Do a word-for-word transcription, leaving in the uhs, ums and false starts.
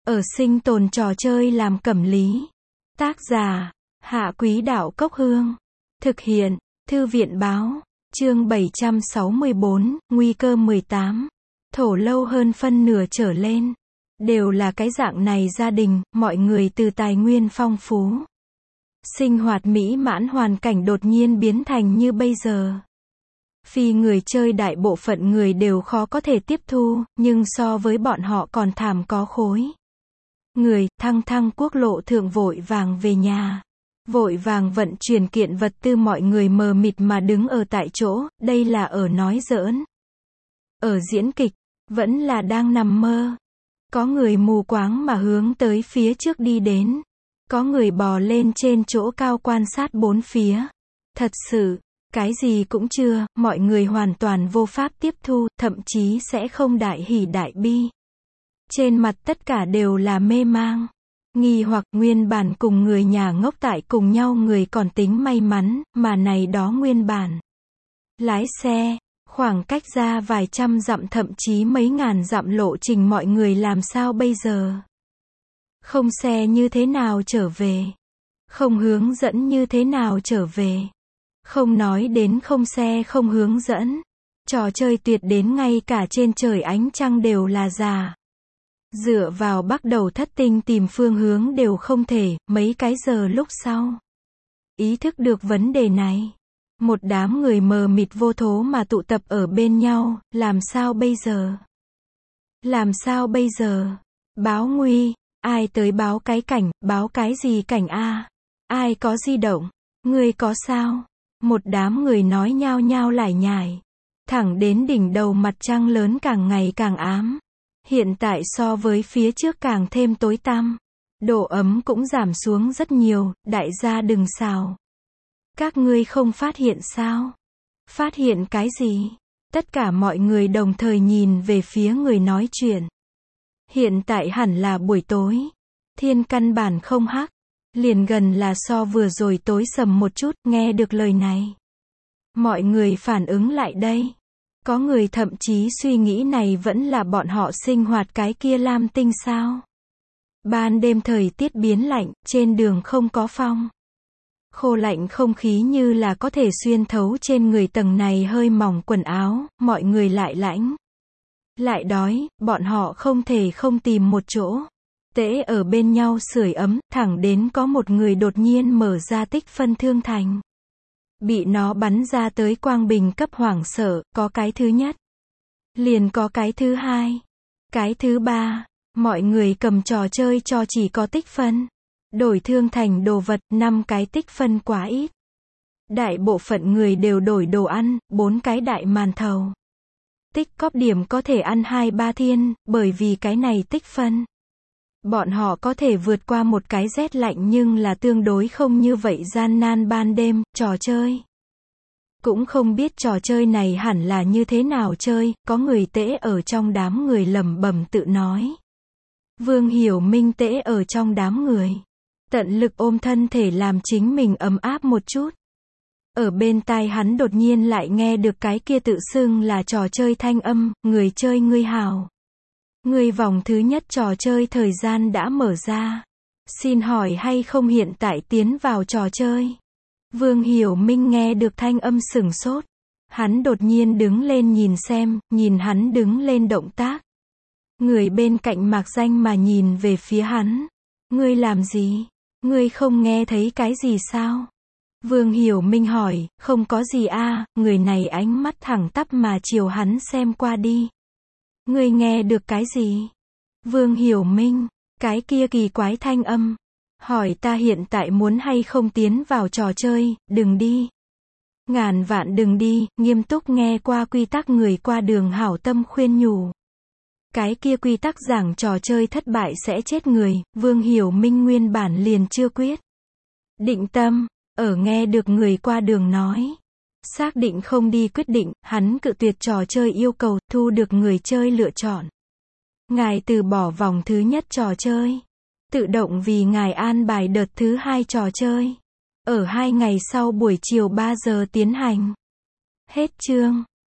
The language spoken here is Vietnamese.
Ở sinh tồn trò chơi làm cẩm lý. Tác giả, Hạ Quý Đạo Cốc Hương. Thực hiện, Thư viện Báo. Chương bảy trăm sáu mươi bốn, nguy cơ mười tám. Thổ lâu hơn phân nửa trở lên. Đều là cái dạng này gia đình, mọi người từ tài nguyên phong phú. Sinh hoạt mỹ mãn hoàn cảnh đột nhiên biến thành như bây giờ. Phi người chơi đại bộ phận người đều khó có thể tiếp thu, nhưng so với bọn họ còn thảm có khối. Người, thăng thăng quốc lộ thượng vội vàng về nhà. Vội vàng vận chuyển kiện vật tư, mọi người mờ mịt mà đứng ở tại chỗ, đây là ở nói giỡn. Ở diễn kịch, vẫn là đang nằm mơ. Có người mù quáng mà hướng tới phía trước đi đến. Có người bò lên trên chỗ cao quan sát bốn phía. Thật sự, cái gì cũng chưa, mọi người hoàn toàn vô pháp tiếp thu, thậm chí sẽ không đại hỉ đại bi. Trên mặt tất cả đều là mê mang. Nghi hoặc nguyên bản cùng người nhà ngốc tại cùng nhau người còn tính may mắn, mà này đó nguyên bản. Lái xe, khoảng cách ra vài trăm dặm thậm chí mấy ngàn dặm lộ trình mọi người làm sao bây giờ? Không xe như thế nào trở về? Không hướng dẫn như thế nào trở về? Không nói đến không xe không hướng dẫn. Trò chơi tuyệt đến ngay cả trên trời ánh trăng đều là giả. Dựa vào bắt đầu thất tinh tìm phương hướng đều không thể, mấy cái giờ lúc sau. Ý thức được vấn đề này. Một đám người mờ mịt vô thố mà tụ tập ở bên nhau, làm sao bây giờ? Làm sao bây giờ? Báo nguy, ai tới báo cái cảnh, báo cái gì cảnh a? Ai có di động? Người có sao? Một đám người nói nhao nhao lải nhải. Thẳng đến đỉnh đầu mặt trăng lớn càng ngày càng ám. Hiện tại so với phía trước càng thêm tối tăm. Độ ấm cũng giảm xuống rất nhiều, đại gia đừng xào. Các ngươi không phát hiện sao? Phát hiện cái gì? Tất cả mọi người đồng thời nhìn về phía người nói chuyện. Hiện tại hẳn là buổi tối. Thiên căn bản không hắc. Liền gần là so vừa rồi tối sầm một chút, nghe được lời này. Mọi người phản ứng lại đây. Có người thậm chí suy nghĩ này vẫn là bọn họ sinh hoạt cái kia lam tinh sao. Ban đêm thời tiết biến lạnh, trên đường không có phong. Khô lạnh không khí như là có thể xuyên thấu trên người tầng này hơi mỏng quần áo, mọi người lại lãnh. Lại đói, bọn họ không thể không tìm một chỗ. Tễ ở bên nhau sưởi ấm, thẳng đến có một người đột nhiên mở ra tích phân thương thành. Bị nó bắn ra tới quang bình cấp hoảng sợ, có cái thứ nhất. Liền có cái thứ hai. Cái thứ ba, mọi người cầm trò chơi cho chỉ có tích phân. Đổi thương thành đồ vật, năm cái tích phân quá ít. Đại bộ phận người đều đổi đồ ăn, bốn cái đại màn thầu. Tích cóp điểm có thể ăn hai ba thiên, bởi vì cái này tích phân. Bọn họ có thể vượt qua một cái rét lạnh nhưng là tương đối không như vậy gian nan ban đêm, trò chơi. Cũng không biết trò chơi này hẳn là như thế nào chơi, có người tễ ở trong đám người lẩm bẩm tự nói. Vương Hiểu Minh tễ ở trong đám người. Tận lực ôm thân thể làm chính mình ấm áp một chút. Ở bên tai hắn đột nhiên lại nghe được cái kia tự xưng là trò chơi thanh âm, người chơi ngươi hào. Người vòng thứ nhất trò chơi thời gian đã mở ra. Xin hỏi hay không hiện tại tiến vào trò chơi? Vương Hiểu Minh nghe được thanh âm sửng sốt. Hắn đột nhiên đứng lên nhìn xem, nhìn hắn đứng lên động tác. Người bên cạnh mạc danh mà nhìn về phía hắn. Ngươi làm gì? Ngươi không nghe thấy cái gì sao? Vương Hiểu Minh hỏi, không có gì a, người này ánh mắt thẳng tắp mà chiều hắn xem qua đi. Ngươi nghe được cái gì? Vương Hiểu Minh, cái kia kỳ quái thanh âm. Hỏi ta hiện tại muốn hay không tiến vào trò chơi, đừng đi. Ngàn vạn đừng đi, nghiêm túc nghe qua quy tắc người qua đường hảo tâm khuyên nhủ. Cái kia quy tắc giảng trò chơi thất bại sẽ chết người, Vương Hiểu Minh nguyên bản liền chưa quyết. Định tâm, ở nghe được người qua đường nói. Xác định không đi quyết định, hắn cự tuyệt trò chơi yêu cầu, thu được người chơi lựa chọn. Ngài từ bỏ vòng thứ nhất trò chơi. Tự động vì ngài an bài đợt thứ hai trò chơi. Ở hai ngày sau buổi chiều ba giờ tiến hành. Hết chương.